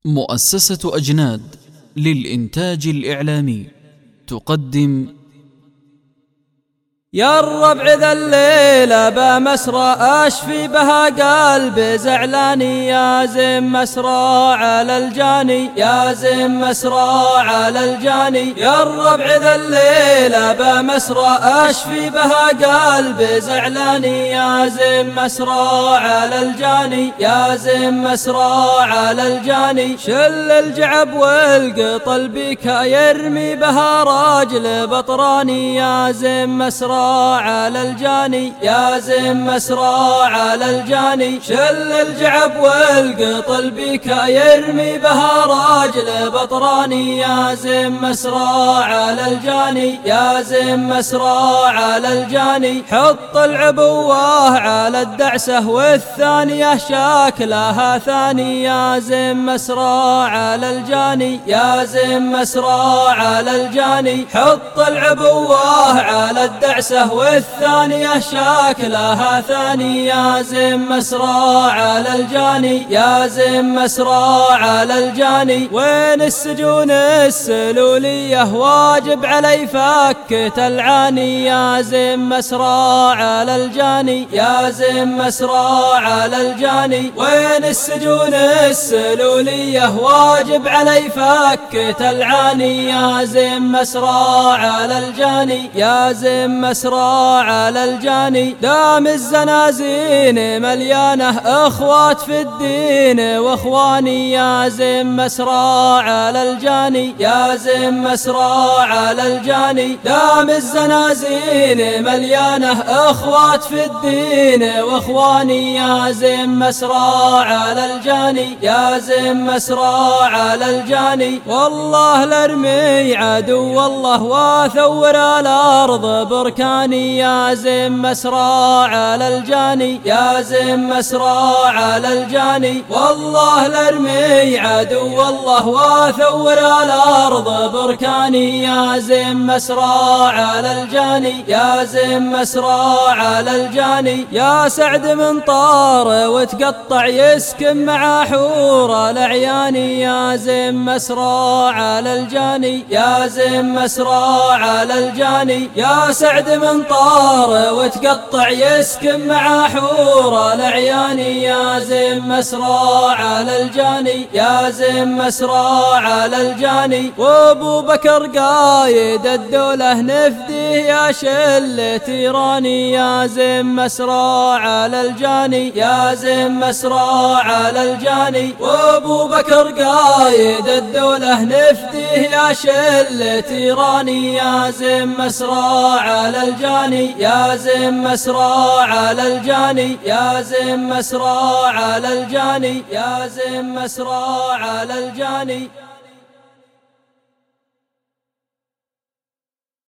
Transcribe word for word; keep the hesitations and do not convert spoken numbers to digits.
مؤسسة أجناد للإنتاج الإعلامي تقدم يا الربع ذا الليلة بمسرى أشفي بها قلبي زعلاني، يا زين مسرى على الجاني، يا زين مسرى على الجاني. يا الربع ذا الليلة بمسرى أشفي بها قلبي زعلاني، يا زين مسرى على الجاني، يا زين مسرى على الجاني. شل الجعب والقطل بك يرمي بها راجل بطراني، يا زين مسرى على الجاني، يا زين مسرى على الجاني. شل الجعب والقطل بك يرمي بها راجل بطراني، يا زين مسرى على الجاني، يا زين مسرى على الجاني. حط العبوة على الدعسة والثانية شاكلها ثاني، يا زين مسرى على الجاني، يا زين مسرى على الجاني. حط العبوة على الدعسة والثانية شاكلها ثاني، يا زين مسرى على الجاني، يا زين مسرى على الجاني. وين السجون السلولية واجب علي فكة العاني، يا زين مسرى على الجاني، يا زين مسرى على الجاني. وين السجون السلولية واجب علي فكة العاني، يا زين مسرى على الجاني، يا زين مسرى على الجاني. دام الزنازين مليانة اخوات في الدين واخواني، يا زين مسرى على الجاني، يا زين مسرى على الجاني. دام الزنازين مليانة اخوات في الدين واخواني، يا زين مسرى على الجاني، يا زين مسرى على الجاني. والله لارمي عدو والله واثور الارض بركاني، يا زين مسرى على الجاني، يا زين مسرى على الجاني. والله لارمي عدو والله واثور الارض بركاني، يا زين مسرى على الجاني، يا زين مسرى على الجاني. يا سعد من طار وتقطع يسكن مع حور العياني، يا زين مسرى على الجاني، يا زين مسرى على الجاني. يا سعد من طار وتقطع يسكن مع حور العياني، يا زين مسرى على الجاني، يا زين مسرى على الجاني. وابو بكر قايد الدولة نفديه يا شلة ايراني، يا زين مسرى على الجاني، يا زين مسرى على الجاني. وابو بكر قايد الدولة نفديه يا شلة ايراني، يا زين مسرى على الجاني، يا زين مسرى على الجاني، يا زين مسرى على الجاني، يا زين مسرى على الجاني.